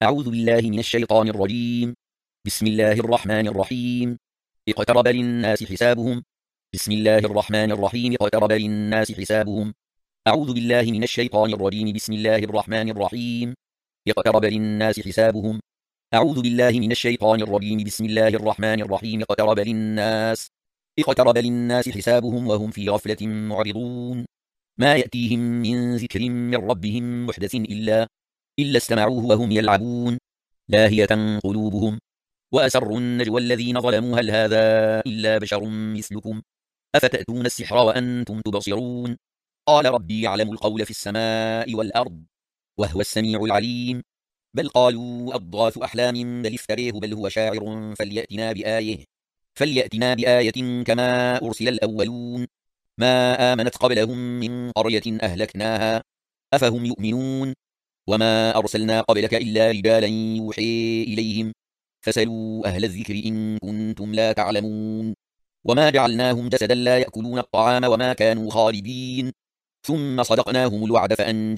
أعوذ بالله من الشيطان الرجيم. بسم الله الرحمن الرحيم. اقترب للناس حسابهم. بسم الله الرحمن الرحيم. اقترب للناس حسابهم. أعوذ بالله من الشيطان الرجيم. بسم الله الرحمن الرحيم. اقترب للناس حسابهم. أعوذ بالله من الشيطان الرجيم. بسم الله الرحمن الرحيم. اقترب للناس حسابهم وهم في غفلة معرضون. ما يأتيهم من ذكر من ربهم محدث إلا استمعوه وهم يلعبون لاهية قلوبهم وأسروا النجوى الذين ظلموا هل هذا إلا بشر مثلكم أفتأتون السحر وأنتم تبصرون قال ربي يعلم القول في السماء والأرض وهو السميع العليم بل قالوا أضغاث أحلام بل افتريه بل هو شاعر فليأتنا بآية كما أرسل الأولون ما آمنت قبلهم من قرية أهلكناها أفهم يؤمنون وما أرسلنا قبلك إلا رجالا يوحي إليهم فسلوا أهل الذكر إن كنتم لا تعلمون وما جعلناهم جسدا لا يأكلون الطعام وما كانوا خالدين ثم صدقناهم الوعد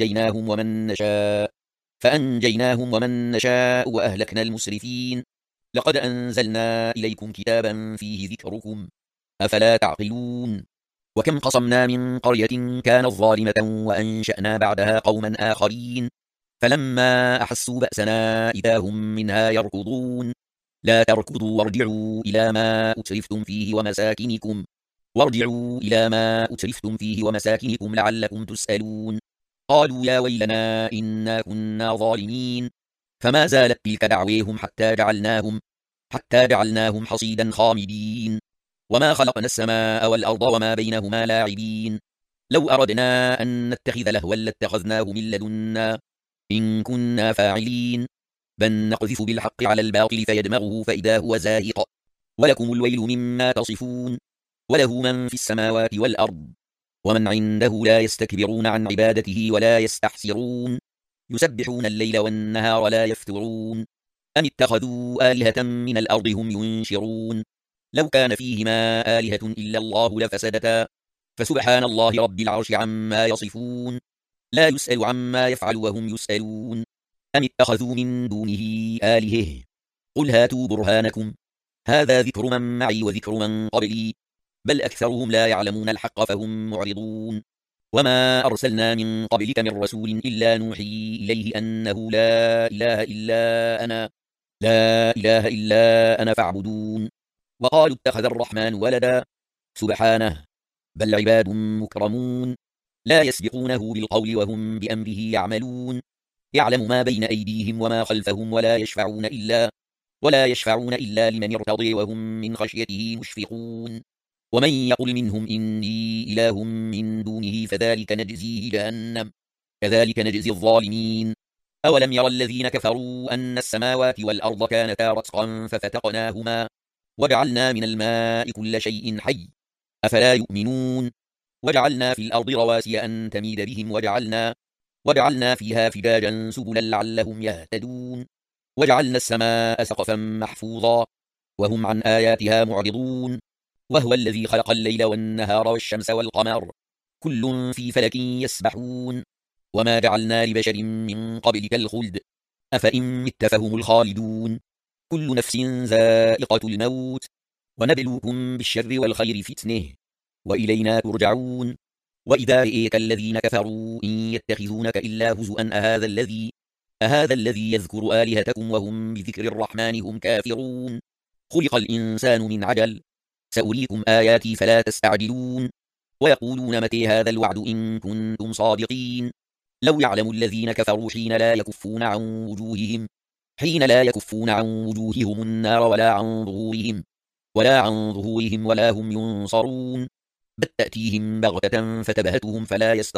فأنجيناهم ومن نشاء وأهلكنا المسرفين لقد أنزلنا إليكم كتابا فيه ذكركم أفلا تعقلون وكم قصمنا من قرية كانت ظالمة وأنشأنا بعدها قوما آخرين فلما أحسوا بأسنا إذا هم منها يركضون لا تركضوا وارجعوا إلى ما أترفتم فيه ومساكنكم لعلكم تسألون قالوا يا ويلنا إنا كنا ظالمين فما زالت تلك دعويهم حتى جعلناهم حصيدا خامدين وما خلقنا السماء والأرض وما بينهما لاعبين لو أردنا أن نتخذ لهوا لاتخذناه من لدنا إن كنا فاعلين بل نقذف بالحق على الباطل فيدمغه فإذا هو زاهق ولكم الويل مما تصفون وله من في السماوات والأرض ومن عنده لا يستكبرون عن عبادته ولا يستحسرون يسبحون الليل والنهار لا يفترون أم اتخذوا آلهة من الأرض هم ينشرون لو كان فيهما آلهة إلا الله لفسدتا فسبحان الله رب العرش عما يصفون لا يسأل عما يفعل وهم يسألون أم اتخذوا من دونه آلهة قل هاتوا برهانكم هذا ذكر من معي وذكر من قبلي بل أكثرهم لا يعلمون الحق فهم معرضون وما أرسلنا من قبلك من رسول إلا نوحي إليه أنه لا إله إلا أنا فاعبدون وقالوا اتخذ الرحمن ولدا سبحانه بل عباد مكرمون لا يسبقونه بالقول وهم بأمره يعملون يعلم ما بين أيديهم وما خلفهم ولا يشفعون إلا لمن ارتضي وهم من خشيته مشفقون ومن يقل منهم إني إله من دونه فذلك نجزيه جهنم كذلك نجزي الظالمين أولم يرى الذين كفروا أن السماوات والأرض كانتا رتقا ففتقناهما وجعلنا من الماء كل شيء حي أفلا يؤمنون وجعلنا في الأرض رواسي أن تميد بهم وجعلنا فيها فجاجا سبلا لعلهم يهتدون وجعلنا السماء سقفا محفوظا وهم عن آياتها معرضون وهو الذي خلق الليل والنهار والشمس والقمر كل في فلك يسبحون وما جعلنا لبشر من قبلك الخلد أفإن مت فهم الخالدون كل نفس ذائقة الموت ونبلوكم بالشر والخير فتنه وإلينا ترجعون وإذا رئيك الذين كفروا إن يتخذونك إلا هزؤا أهذا الذي يذكر آلهتكم وهم بذكر الرحمن هم كافرون خلق الإنسان من عجل سأريكم آياتي فلا تستعجلون ويقولون متى هذا الوعد إن كنتم صادقين لو يعلم الذين كفروا حين لا يكفون عن وجوههم النار ولا عن ظهورهم ولا هم ينصرون بل تأتيهم بغتة فتبهتهم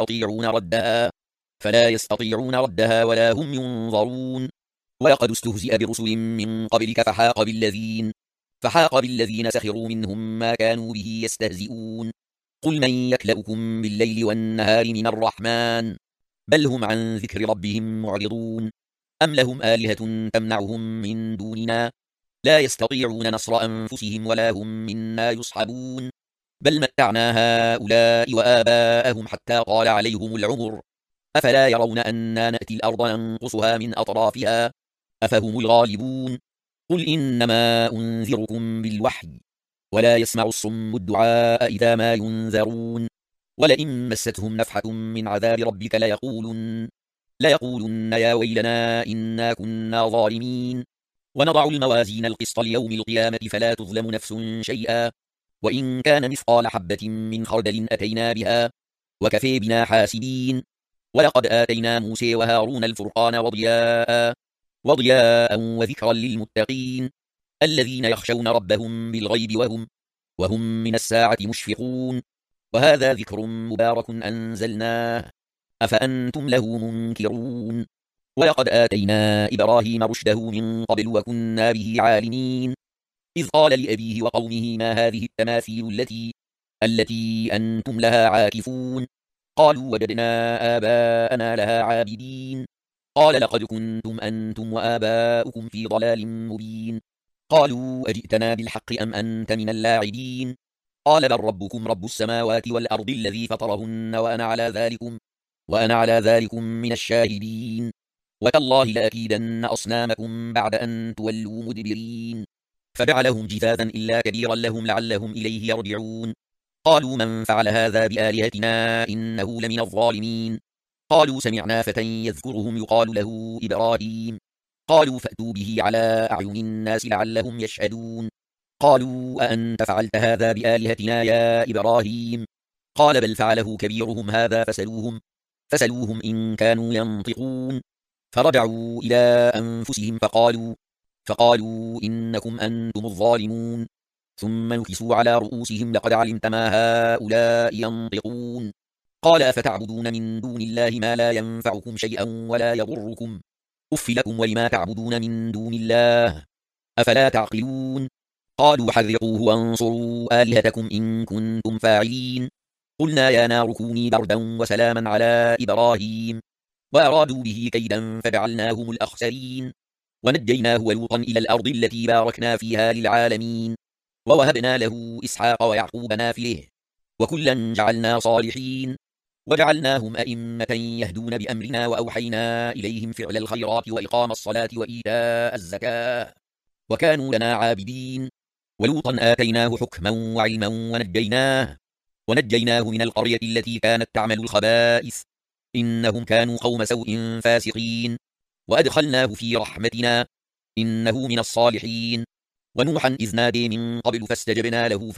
فلا يستطيعون ردها ولا هم ينظرون ولقد استهزئ برسل من قبلك فحاق بالذين سخروا منهم ما كانوا به يستهزئون قل من يكلؤكم بالليل والنهار من الرحمن بل هم عن ذكر ربهم معرضون أم لهم آلهة تمنعهم من دوننا لا يستطيعون نصر أنفسهم ولا هم منا يصحبون بل متعنا هؤلاء وآباءهم حتى طال عليهم العمر أفلا يرون أنا نأتي الأرض ننقصها من أطرافها أفهم الغالبون قل إنما أنذركم بالوحي ولا يسمع الصم الدعاء إذا ما ينذرون ولئن مستهم نفحة من عذاب ربك ليقولن يا ويلنا إنا كنا ظالمين ونضع الموازين القسط ليوم القيامة فلا تظلم نفس شيئا وإن كان مثقال حبة من خردل أتينا بها وكفي بنا حاسبين ولقد آتينا موسى وهارون الفرقان وضياء وذكرا للمتقين الذين يخشون ربهم بالغيب وهم من الساعة مشفقون وهذا ذكر مبارك أنزلناه أفأنتم له منكرون ولقد آتينا إبراهيم رشده من قبل وكنا به عالمين إذ قال لأبيه وقومه ما هذه التماثيل التي أنتم لها عاكفون قالوا وجدنا آباءنا لها عابدين قال لقد كنتم أنتم وآباؤكم في ضلال مبين قالوا أجئتنا بالحق أم أنت من اللاعبين قال بل ربكم رب السماوات والأرض الذي فطرهن وأنا على ذلكم من الشاهدين وتالله لأكيدن أصنامكم بعد أن تولوا مدبرين فجعلهم جذاذا إلا كبيرا لهم لعلهم إليه يرجعون قالوا من فعل هذا بآلهتنا إنه لمن الظالمين قالوا سمعنا فتى يذكرهم يقال له إبراهيم قالوا فأتوا به على أعين الناس لعلهم يشهدون قالوا أأنت فعلت هذا بآلهتنا يا إبراهيم قال بل فعله كبيرهم هذا فسلوهم إن كانوا ينطقون فرجعوا إلى أنفسهم فقالوا إنكم أنتم الظالمون ثم نكسوا على رؤوسهم لقد علمت ما هؤلاء ينطقون قال أفتعبدون من دون الله ما لا ينفعكم شيئا ولا يضركم أف لكم ولما تعبدون من دون الله أفلا تعقلون قالوا حرقوه وانصروا آلهتكم إن كنتم فاعلين قلنا يا نار كوني بردا وسلاما على إبراهيم وأرادوا به كيدا فجعلناهم الأخسرين ونجيناه ولوطا إلى الأرض التي باركنا فيها للعالمين ووهبنا له إسحاق ويعقوب نافله وكلا جعلنا صالحين وجعلناهم أئمة يهدون بأمرنا وأوحينا إليهم فعل الخيرات وإقام الصلاة وإيتاء الزكاة وكانوا لنا عابدين ولوطا آتيناه حكما وعلما ونجيناه من القرية التي كانت تعمل الخبائث إنهم كانوا قوم سوء فاسقين وأدخلناه في رحمتنا إنه من الصالحين ونوحا إذ نادي من قبل فاستجبنا له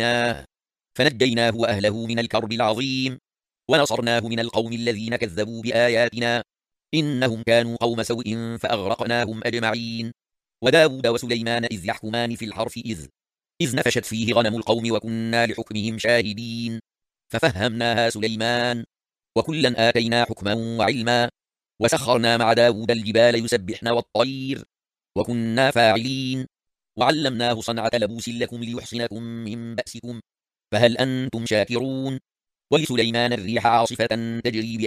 فنجيناه وأهله من الكرب العظيم ونصرناه من القوم الذين كذبوا بآياتنا إنهم كانوا قوم سوء فأغرقناهم أجمعين وداود وسليمان إذ يحكمان في الحرث إذ نفشت فيه غنم القوم وكنا لحكمهم شاهدين ففهمناها سليمان وكلا آتينا حكما وعلما وسخرنا مع داود الجبال يسبحن والطير وكنا فاعلين وعلمناه صنعة لبوس لكم ليحصنكم من بأسكم فهل أنتم شاكرون ولسليمان الريح عاصفة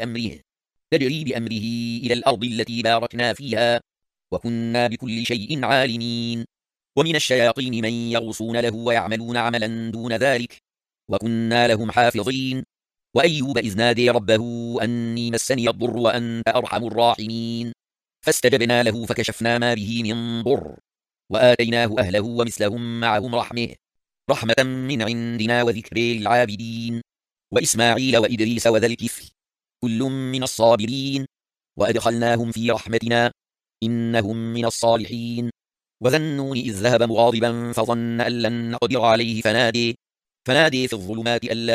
تجري بأمره إلى الأرض التي باركنا فيها وكنا بكل شيء عالمين ومن الشياطين من يغوصون له ويعملون عملا دون ذلك وكنا لهم حافظين وأيوب إذ نادي ربه أني مسني الضر وأنت أرحم الراحمين فاستجبنا له فكشفنا ما به من ضر وآتيناه أهله ومثلهم معهم رحمة من عندنا وذكر للعابدين وإسماعيل وإدريس وذا الكفل كل من الصابرين وأدخلناهم في رحمتنا إنهم من الصالحين وذا النون إذ ذهب مغاضبا فظن أن لن نقدر عليه فنادي في الظلمات أن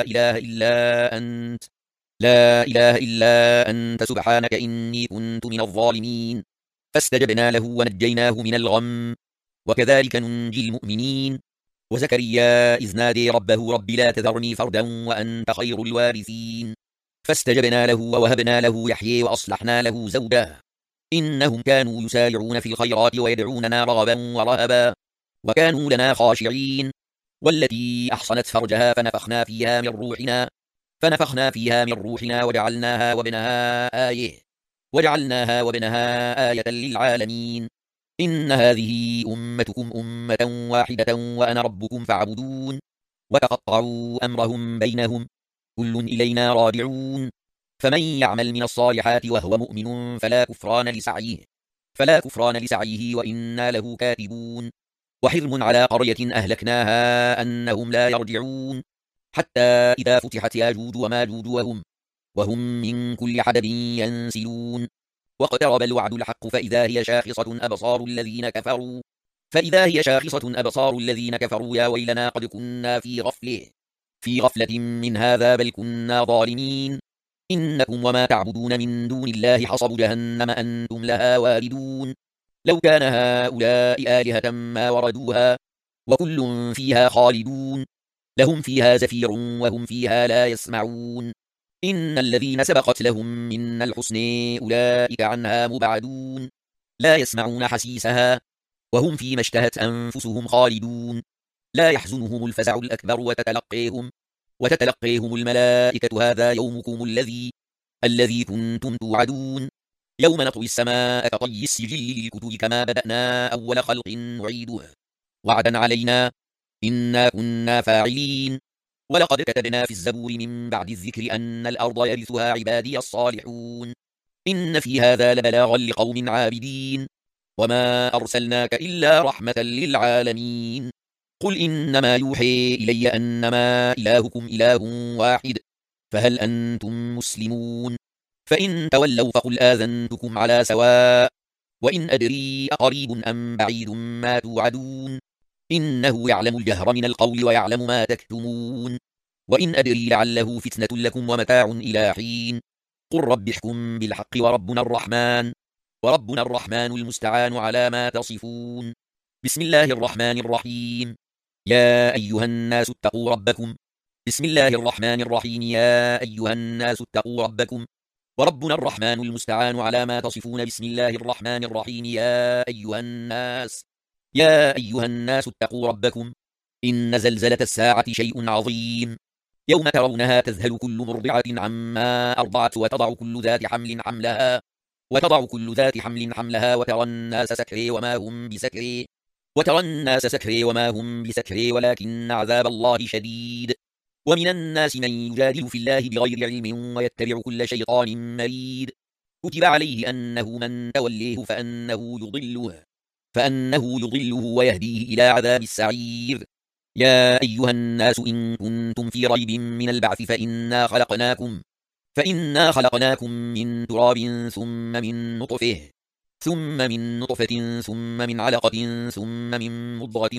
لا إله إلا أنت سبحانك إني كنت من الظالمين فاستجبنا له ونجيناه من الغم وكذلك ننجي المؤمنين وزكريا إذ نادي ربه رب لا تذرني فردا وأنت خير الوارثين فاستجبنا له ووهبنا له يحيى وأصلحنا له زوجه إنهم كانوا يسارعون في الخيرات ويدعوننا رغبا ورهبا وكانوا لنا خاشعين والتي أحصنت فرجها فنفخنا فيها من روحنا وجعلناها وابنها آية للعالمين إن هذه أمتكم أمة واحدة وأنا ربكم فاعبدون وتقطعوا أمرهم بينهم كل إلينا راجعون فمن يعمل من الصالحات وهو مؤمن فلا كفران لسعيه فلا كفران لسعيه وإنا له كاتبون. وحرم على قرية أهلكناها أنهم لا يرجعون حتى إذا فتحت ياجوج وماجوج وهم من كل حدب ينسلون. واقترب الوعد الحق فإذا هي شاخصة أبصار الذين كفروا يا ويلنا قد كنا في غفلة من هذا بل كنا ظالمين. إنكم وما تعبدون من دون الله حصب جهنم أنتم لها واردون. لو كان هؤلاء آلهة ما وردوها وكل فيها خالدون. لهم فيها زفير وهم فيها لا يسمعون. إن الذين سبقت لهم من الحسن أولئك عنها مبعدون. لا يسمعون حسيسها وهم فيما اشتهت أنفسهم خالدون. لا يحزنهم الفزع الأكبر وتتلقيهم الملائكة هذا يومكم الذي كنتم توعدون. يوم نطوي السماء كطي السجل للكتب كما بدأنا أول خلق نعيده وعدا علينا إنا كنا فاعلين. ولقد كتبنا في الزبور من بعد الذكر أن الأرض يرثها عبادي الصالحون. إن في هذا لبلاغا لقوم عابدين. وما أرسلناك إلا رحمة للعالمين. قل إنما يوحي إلي أنما إلهكم إله واحد فهل أنتم مسلمون؟ فإن تولوا فقل آذنتكم على سواء وإن أدري أقريب أم بعيد ما توعدون. إنه يعلم الجهر من القول ويعلم ما تكتمون. وإن أدري لعله فتنة لكم ومتاع إلى حين. قل رب احكم بالحق وربنا الرحمن المستعان على ما تصفون. بسم الله الرحمن الرحيم. يا أيها الناس اتقوا ربكم. بسم الله الرحمن الرحيم. يا أيها الناس اتقوا ربكم وربنا الرحمن المستعان على ما تصفون. بسم الله الرحمن الرحيم. يا أيها الناس اتقوا ربكم. إن زلزلة الساعة شيء عظيم. يوم ترونها تذهل كل مرضعة عما أرضعت وتضع كل ذات حمل حملها وترى الناس سكري وما هم بسكري ولكن عذاب الله شديد. ومن الناس من يجادل في الله بغير علم ويتبع كل شيطان مريد. كتب عليه أنه من توليه فأنه يضله ويهديه إلى عذاب السعير. يا أيها الناس إن كنتم في ريب من البعث فإنا خلقناكم من تراب ثم من نطفة ثم من علقة ثم من مضغة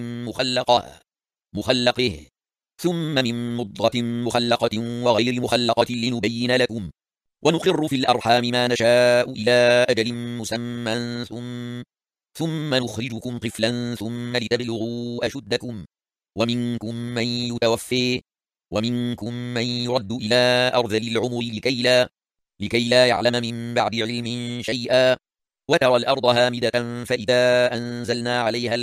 مخلقة وغير مخلقة لنبين لكم ونقر في الأرحام ما نشاء إلى أجل مسمى ثم نخرجكم طفلا ثم لتبلغوا أشدكم ومنكم من يتوفي ومنكم من يرد إلى أرذل العمر لكي لا يعلم من بعد علم شيئا. وترى الأرض هامدة فإذا أنزلنا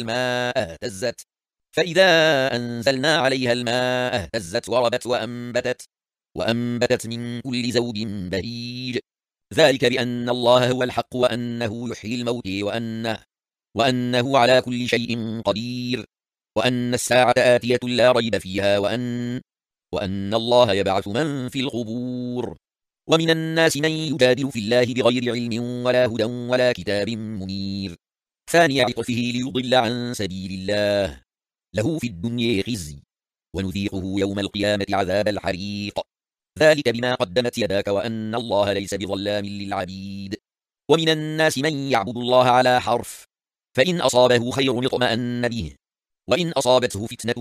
عليها الماء اهتزت وربت وأنبتت من كل زوج بهيج. ذلك بأن الله هو الحق وأنه يحيي الموت وأنه على كل شيء قدير وأن الساعة آتية لا ريب فيها وأن الله يبعث من في القبور. ومن الناس من يجادل في الله بغير علم ولا هدى ولا كتاب منير. ثاني عطفه ليضل عن سبيل الله. له في الدنيا خزي ونذيقه يوم القيامة عذاب الحريق. ذلك بما قدمت يداك وأن الله ليس بظلام للعبيد. ومن الناس من يعبد الله على حرف فإن أصابه خير اطمأن به وإن أصابته فتنة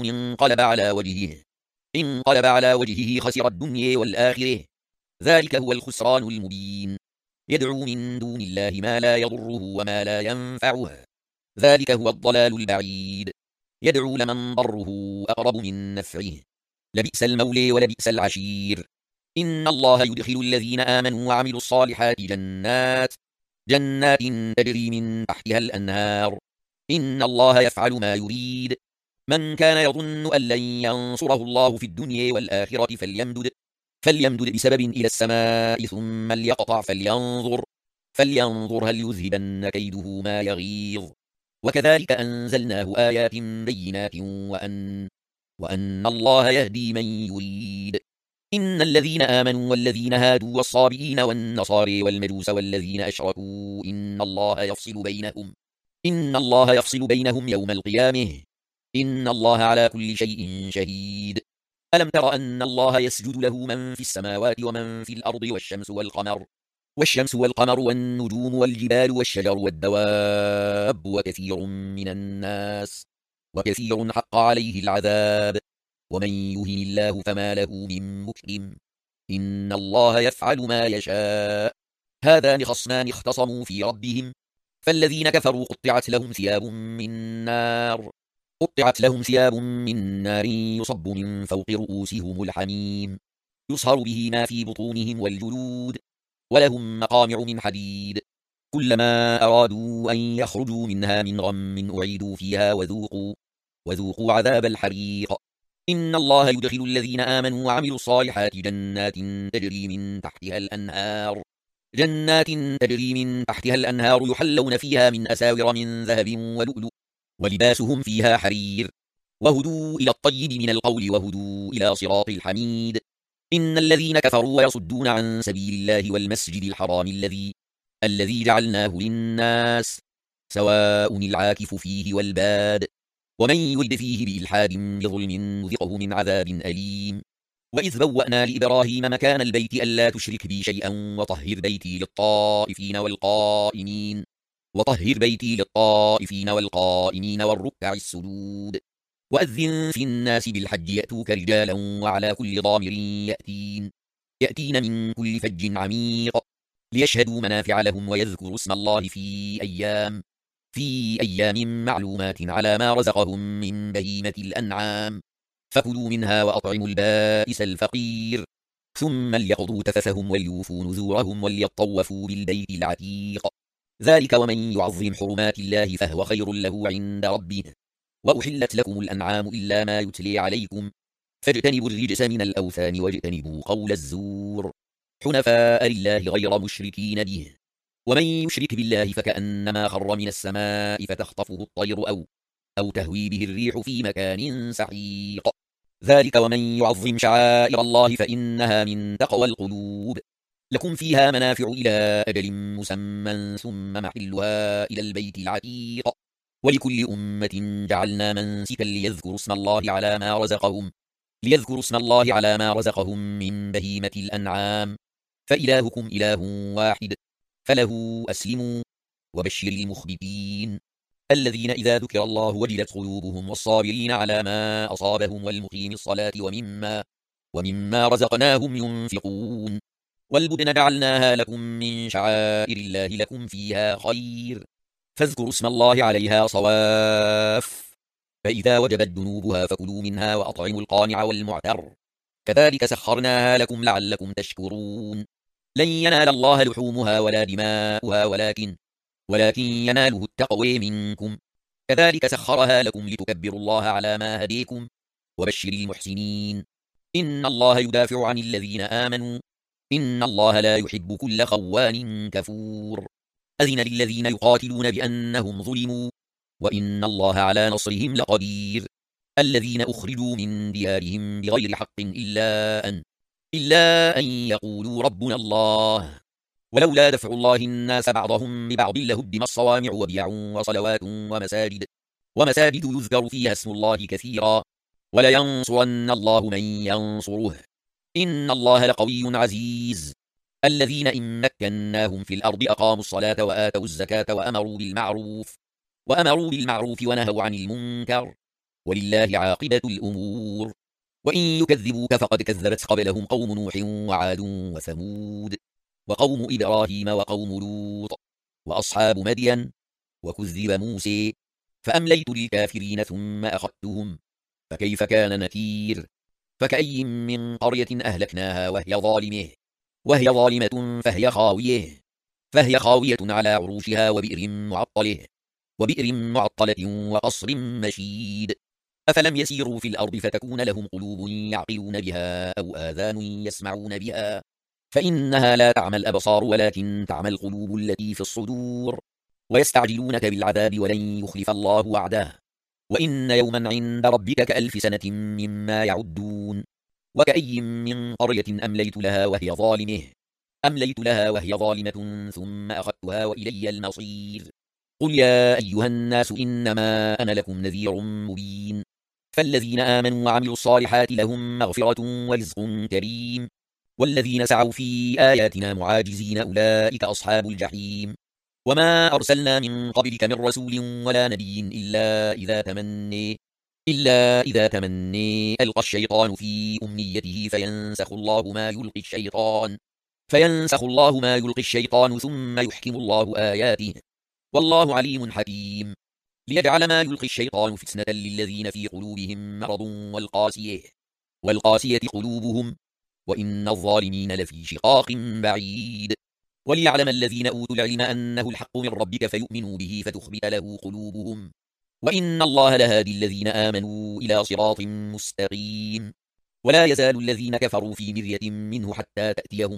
انقلب على وجهه خسر الدنيا والآخرة. ذلك هو الخسران المبين. يدعو من دون الله ما لا يضره وما لا ينفعه. ذلك هو الضلال البعيد. يدعو لمن ضره أقرب من نفعه. لبئس المولى ولبئس العشير. إن الله يدخل الذين آمنوا وعملوا الصالحات جنات تجري من تحتها الأنهار. إن الله يفعل ما يريد. من كان يظن أن لن ينصره الله في الدنيا والآخرة فليمدد بسبب إلى السماء ثم ليقطع فلينظر هل يذهبن كيده ما يغيظ. وكذلك أنزلناه آيات بينات وأن الله يهدي من يريد. إن الذين آمنوا والذين هادوا والصابئين والنصارى والمجوس والذين أشركوا إن الله يفصل بينهم يوم القيامة. إن الله على كل شيء شهيد. ألم تر أن الله يسجد له من في السماوات ومن في الأرض والشمس والقمر والنجوم والجبال والشجر والدواب وكثير حق عليه العذاب ومن يهن الله فما له من مكرم. إن الله يفعل ما يشاء. هذان خصمان اختصموا في ربهم فالذين كفروا قطعت لهم ثياب من نار يصب من فوق رؤوسهم الحميم يصهر به ما في بطونهم والجلود ولهم مقامع من حديد كلما أرادوا أن يخرجوا منها من غم أعيدوا فيها وذوقوا عذاب الحريق. إن الله يدخل الذين آمنوا وعملوا الصالحات جنات تجري من تحتها الأنهار يحلون فيها من أساور من ذهب ولؤلؤ ولباسهم فيها حرير وهدوا إلى الطيب من القول وهدوا إلى صراط الحميد. إن الذين كفروا ويصدون عن سبيل الله والمسجد الحرام الذي جعلناه للناس سواء العاكف فيه والباد ومن يرد فيه بإلحاد بظلم نذقه من عذاب أليم. وإذ بوأنا لإبراهيم مكان البيت ألا تشرك بي شيئا وطهر بيتي للطائفين والقائمين والركع السجود. وأذن في الناس بالحج يأتوك رجالا وعلى كل ضامر يأتين من كل فج عميق ليشهدوا منافع لهم ويذكروا اسم الله في أيام معلومات على ما رزقهم من بهيمة الأنعام فكلوا منها وأطعموا البائس الفقير ثم ليقضوا تفثهم وليوفوا نذورهم وليطوفوا بالبيت العتيق. ذلك ومن يعظم حرمات الله فهو خير له عند ربه. وأحلت لكم الأنعام إلا ما يتلي عليكم فاجتنبوا الرجس من الأوثان واجتنبوا قول الزور حنفاء لله غير مشركين به. ومن يشرك بالله فكأنما خر من السماء فتخطفه الطير أو تهوي به الريح في مكان سحيق. ذلك ومن يعظم شعائر الله فإنها من تقوى القلوب. لكم فيها منافع إلى أجل مسمى ثم محلها إلى البيت العتيق. ولكل أمة جعلنا منسكا ليذكروا اسم الله على ما رزقهم من بهيمة الأنعام فإلهكم إله واحد فله أسلموا وبشر المخبتين الذين إذا ذكر الله وجلت قلوبهم والصابرين على ما أصابهم والمقيم الصلاة ومما رزقناهم ينفقون. والبدن جعلناها لكم من شعائر الله لكم فيها خير فاذكروا اسم الله عليها صواف فإذا وجبت جنوبها فكلوا منها وأطعموا القانع والمعتر كذلك سخرناها لكم لعلكم تشكرون. لن ينال الله لحومها ولا دماؤها ولكن يناله التقوى منكم كذلك سخرها لكم لتكبروا الله على ما هديكم وبشر المحسنين. إن الله يدافع عن الذين آمنوا إن الله لا يحب كل خوان كفور. أذن للذين يقاتلون بأنهم ظلموا وإن الله على نصرهم لقدير. الذين أخرجوا من ديارهم بغير حق إلا أن يقولوا ربنا الله ولولا دفع الله الناس بعضهم ببعض لهدم الصوامع وبيع وصلوات ومساجد يذكر فيها اسم الله كثيرا ولينصرن الله من ينصره إن الله لقوي عزيز. الذين إن مكناهم في الأرض أقاموا الصلاة وآتوا الزكاة وأمروا بالمعروف ونهوا عن المنكر ولله عاقبة الأمور. وإن يكذبوك فقد كذبت قبلهم قوم نوح وعاد وثمود وقوم إبراهيم وقوم لوط وأصحاب مدين وكذب موسى فأمليت للكافرين ثم أخذتهم فكيف كان نكير. فكأي من قرية أهلكناها وهي ظالمة فهي خاوية على عروشها وبئر معطلة وقصر مشيد. أفلم يسيروا في الأرض فتكون لهم قلوب يعقلون بها أو آذان يسمعون بها فإنها لا تعمى الأبصار ولكن تعمى القلوب التي في الصدور. ويستعجلونك بالعذاب ولن يخلف الله وعده وإن يوما عند ربك كألف سنة مما يعدون. وكأي من قرية أمليت لها وهي ظالمة ثم أخذتها وإلي المصير. قل يا أيها الناس إنما أنا لكم نذير مبين. فالذين آمنوا وعملوا الصالحات لهم مغفرة ورزق كريم، والذين سعوا في آياتنا معاجزين أولئك أصحاب الجحيم. وما أرسلنا من قبلك من رسول ولا نبي إلا إذا تمني ألقى الشيطان في أمنيته فينسخ الله ما يلقي الشيطان ثم يحكم الله آياته، والله عليم حكيم. ليجعل ما يلقي الشيطان فتنة للذين في قلوبهم مرض والقاسية قلوبهم، وإن الظالمين لفي شقاق بعيد. وليعلم الذين أوتوا العلم أنه الحق من ربك فيؤمنوا به فتخبت له قلوبهم، وإن الله لهادي الذين آمنوا إلى صراط مستقيم. ولا يزال الذين كفروا في مرية منه حتى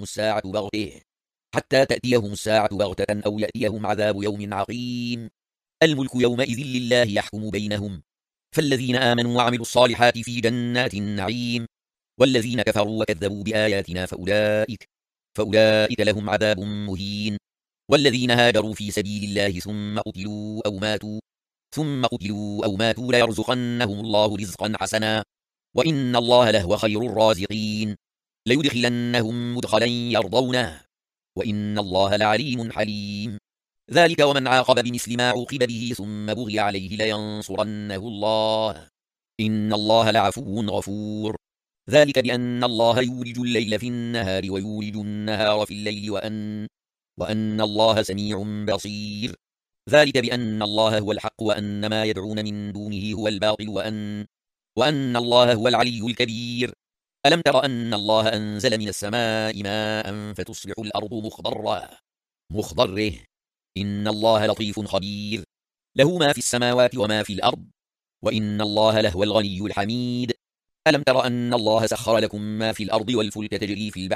تأتيهم الساعة بغتة أو يأتيهم عذاب يوم عقيم. الملك يومئذ لله يحكم بينهم، فالذين آمنوا وعملوا الصالحات في جنات النعيم، والذين كفروا وكذبوا بآياتنا فأولئك لهم عذاب مهين. والذين هاجروا في سبيل الله ثم قتلوا أو ماتوا ليرزقنهم الله رزقا حسنا، وإن الله لهو خير الرازقين. ليدخلنهم مدخلا يرضونه، وإن الله لعليم حليم. ذلك ومن عاقب بمثل ما عوقب به ثم بغي عليه لينصرنه الله، إن الله لعفو غفور. ذلك بأن الله يولج الليل في النهار ويولج النهار في الليل وأن الله سميع بصير. ذلك بأن الله هو الحق وأن ما يدعون من دونه هو الباطل وأن الله هو العلي الكبير. ألم تر أن الله أنزل من السماء ماء فتصبح الأرض مخضرة. إن الله لطيف خبير، له ما في السماوات وما في الأرض، وإن الله لهو الغني الحميد. ألم تر أن الله سخر لكم ما في الأرض والفلك تجري في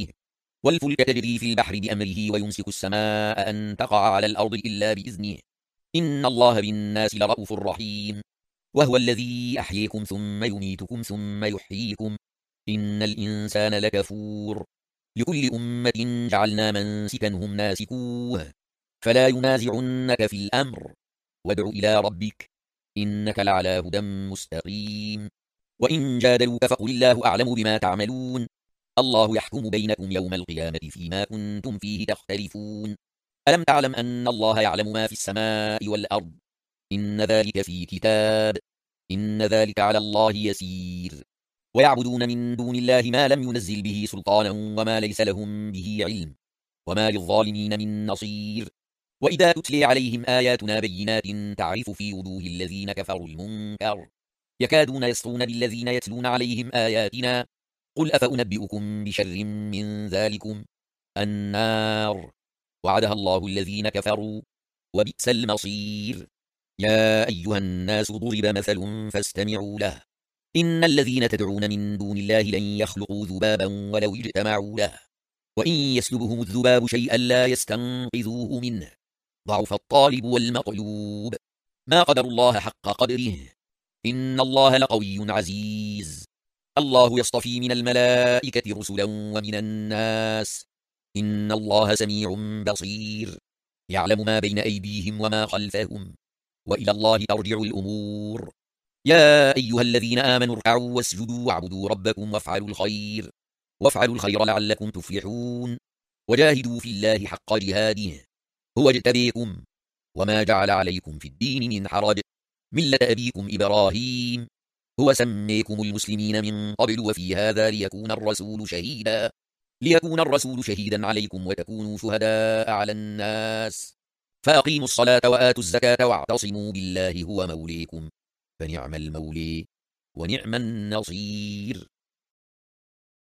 البحر بأمره ويمسك السماء أن تقع على الأرض إلا بإذنه، إن الله بالناس لرؤوف رحيم. وهو الذي أحييكم ثم يميتكم ثم يحييكم، إن الإنسان لكفور. لكل أمة جعلنا منسكا هم ناسكوه، فلا ينازعنك في الأمر، وادع إلى ربك إنك لعلى هدى مستقيم. وإن جادلوك فقل الله أعلم بما تعملون، الله يحكم بينكم يوم القيامة فيما كنتم فيه تختلفون. ألم تعلم أن الله يعلم ما في السماء والأرض؟ إن ذلك في كتاب، إن ذلك على الله يسير. ويعبدون من دون الله ما لم ينزل به سلطانا وما ليس لهم به علم، وما للظالمين من نصير. وإذا تتلي عليهم آياتنا بينات تعرف في وجوه الذين كفروا المنكر، يكادون يسطون بالذين يتلون عليهم آياتنا. قل أفأنبئكم بشر من ذلكم النار وعدها الله الذين كفروا وبئس المصير. يا أيها الناس ضرب مثل فاستمعوا له، إن الذين تدعون من دون الله لن يخلقوا ذبابا ولو اجتمعوا له، وإن يسلبهم الذباب شيئا لا يستنقذوه منه، ضعف الطالب والمطلوب. ما قدر الله حق قدره، إن الله لقوي عزيز. الله يصطفي من الملائكة رسلا ومن الناس، إن الله سميع بصير. يعلم ما بين أيديهم وما خلفهم، وإلى الله ترجع الأمور. يا أيها الذين آمنوا اركعوا واسجدوا واعبدوا ربكم وافعلوا الخير لعلكم تفلحون. وجاهدوا في الله حق جهاده، هو اجتبيكم وما جعل عليكم في الدين من حرج، ملة أبيكم إبراهيم، هو سميكم المسلمين من قبل وفي هذا ليكون الرسول شهيدا عليكم وتكونوا شهداء على الناس. فأقيموا الصلاة وآتوا الزكاة واعتصموا بالله هو موليكم، فنعم المولي ونعم النصير.